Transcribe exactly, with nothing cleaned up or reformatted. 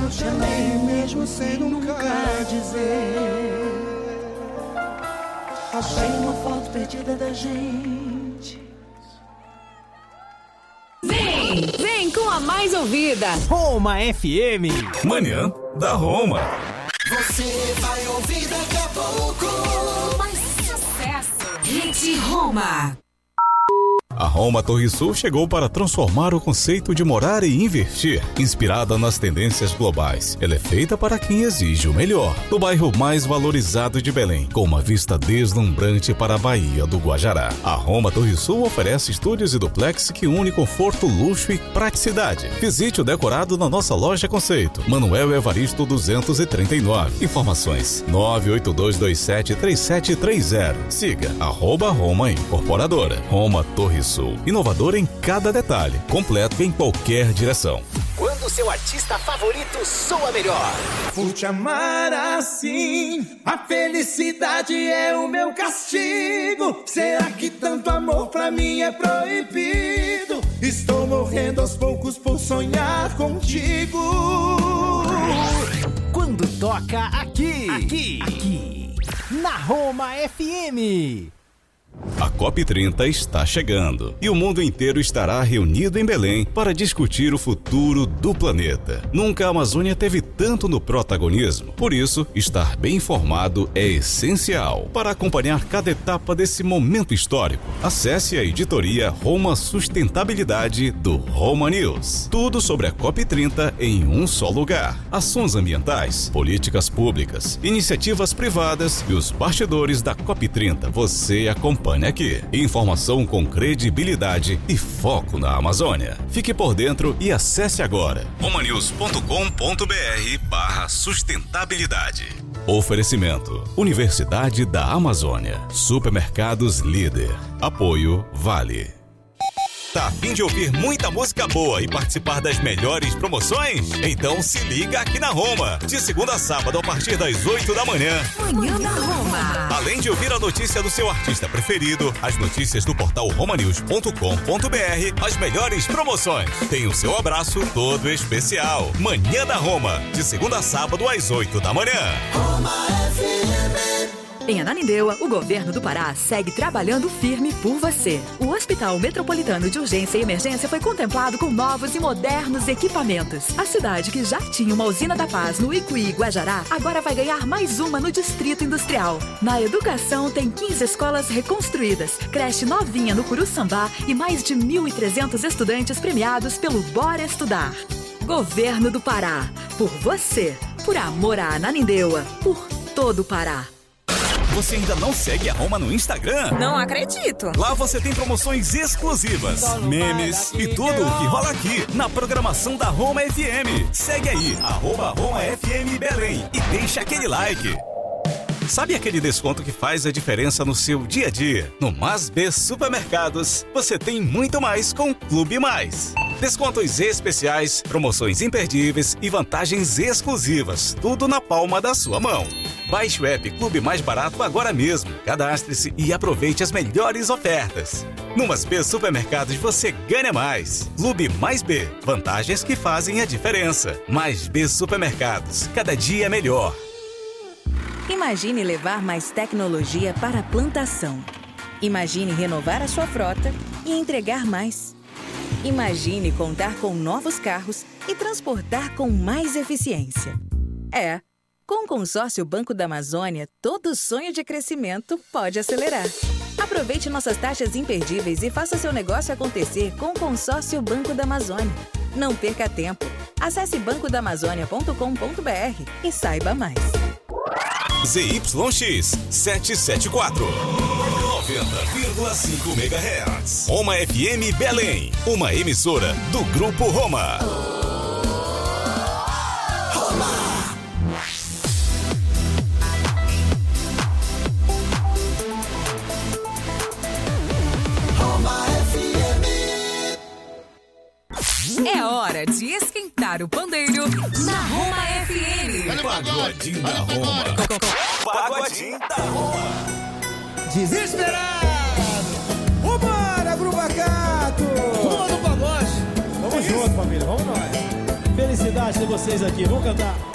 eu te amei mesmo sem nunca dizer. Achei uma foto perdida da gente. Vem, vem com a mais ouvida. Roma F M. Manhã da Roma. Você vai ouvir daqui a pouco. Mais sucesso. Hit Roma. A Roma Torre Sul chegou para transformar o conceito de morar e investir. Inspirada nas tendências globais, ela é feita para quem exige o melhor. No bairro mais valorizado de Belém, com uma vista deslumbrante para a Baía do Guajará. A Roma Torre Sul oferece estúdios e duplex que une conforto, luxo e praticidade. Visite o decorado na nossa loja Conceito. Manuel Evaristo duzentos e trinta e nove. Informações nove oito dois dois sete três sete três zero. Siga arroba Roma Incorporadora. Roma Torre Sul. Inovador em cada detalhe, completo em qualquer direção. Quando seu artista favorito soa melhor. Por te amar assim, a felicidade é o meu castigo. Será que tanto amor pra mim é proibido? Estou morrendo aos poucos por sonhar contigo. Quando toca aqui, aqui, aqui, na Roma F M. A COP trinta está chegando e o mundo inteiro estará reunido em Belém para discutir o futuro do planeta. Nunca a Amazônia teve tanto no protagonismo. Por isso, estar bem informado é essencial para acompanhar cada etapa desse momento histórico. Acesse a editoria Roma Sustentabilidade do Roma News. Tudo sobre a COP trinta em um só lugar. Ações ambientais, políticas públicas, iniciativas privadas e os bastidores da COP trinta. Você acompanha aqui. Informação com credibilidade e foco na Amazônia. Fique por dentro e acesse agora romanews ponto com ponto br barra sustentabilidade. Oferecimento: Universidade da Amazônia. Supermercados Líder. Apoio Vale. Tá a fim de ouvir muita música boa e participar das melhores promoções? Então se liga aqui na Roma, de segunda a sábado a partir das oito da manhã. Manhã da Roma. Além de ouvir a notícia do seu artista preferido, as notícias do portal romanews ponto com ponto br, as melhores promoções. Tem o seu abraço todo especial. Manhã da Roma, de segunda a sábado às oito da manhã. Roma F M. Em Ananindeua, o governo do Pará segue trabalhando firme por você. O Hospital Metropolitano de Urgência e Emergência foi contemplado com novos e modernos equipamentos. A cidade, que já tinha uma usina da paz no Icuí, Guajará, agora vai ganhar mais uma no Distrito Industrial. Na educação, tem quinze escolas reconstruídas, creche novinha no Curuçambá e mais de mil e trezentos estudantes premiados pelo Bora Estudar. Governo do Pará. Por você. Por amor a Ananindeua. Por todo o Pará. Você ainda não segue a Roma no Instagram? Não acredito. Lá você tem promoções exclusivas, memes e tudo o que rola aqui na programação da Roma F M. Segue aí, arroba Roma F M Belém e deixa aquele like. Sabe aquele desconto que faz a diferença no seu dia a dia? No Mas B Supermercados, você tem muito mais com o Clube Mais. Descontos especiais, promoções imperdíveis e vantagens exclusivas. Tudo na palma da sua mão. Baixe o app Clube Mais Barato agora mesmo. Cadastre-se e aproveite as melhores ofertas. No Mas B Supermercados você ganha mais. Clube Mais B. Vantagens que fazem a diferença. Mais B Supermercados. Cada dia melhor. Imagine levar mais tecnologia para a plantação. Imagine renovar a sua frota e entregar mais. Imagine contar com novos carros e transportar com mais eficiência. É, com o Consórcio Banco da Amazônia, todo sonho de crescimento pode acelerar. Aproveite nossas taxas imperdíveis e faça seu negócio acontecer com o Consórcio Banco da Amazônia. Não perca tempo. Acesse banco da amazônia ponto com ponto br e saiba mais. Z Y X setecentos e setenta e quatro. noventa vírgula cinco megahertz. Roma F M Belém, uma emissora do Grupo Roma. Roma. Roma F M. É hora de esquentar o pandeiro na Roma F M. Pagodinho da Roma. Pagodinho da Roma. Desesperado! Vambora, Grupo Acato! Turma do pagode! Vamos junto, família, vamos nós! Felicidade! saudade de vocês aqui. Vamos cantar.